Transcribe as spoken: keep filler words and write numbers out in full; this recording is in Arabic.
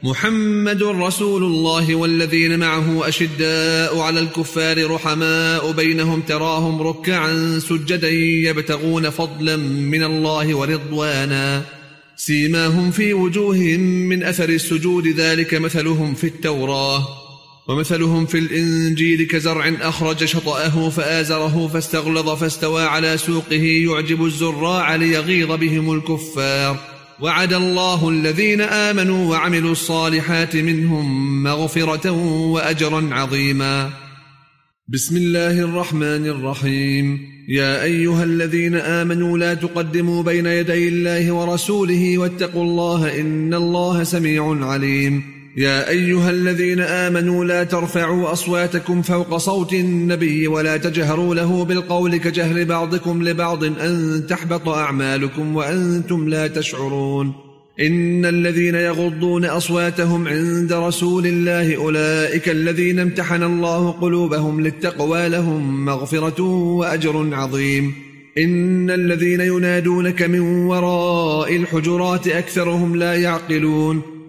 محمد رسول الله والذين معه أشداء على الكفار رحماء بينهم تراهم ركعا سجدا يبتغون فضلا من الله ورضوانا سيماهم في وجوههم من أثر السجود ذلك مثلهم في التوراة ومثلهم في الإنجيل كزرع أخرج شطأه فآزره فاستغلظ فاستوى على سوقه يعجب الزراع ليغيظ بهم الكفار وعد الله الذين آمنوا وعملوا الصالحات منهم مغفرة وأجرا عظيما. بسم الله الرحمن الرحيم. يا أيها الذين آمنوا لا تقدموا بين يدي الله ورسوله واتقوا الله إن الله سميع عليم. يا أيها الذين آمنوا لا ترفعوا أصواتكم فوق صوت النبي ولا تجهروا له بالقول كجهر بعضكم لبعض أن تحبط أعمالكم وأنتم لا تشعرون. إن الذين يغضون أصواتهم عند رسول الله أولئك الذين امتحن الله قلوبهم للتقوى لهم مغفرة وأجر عظيم. إن الذين ينادونك من وراء الحجرات أكثرهم لا يعقلون.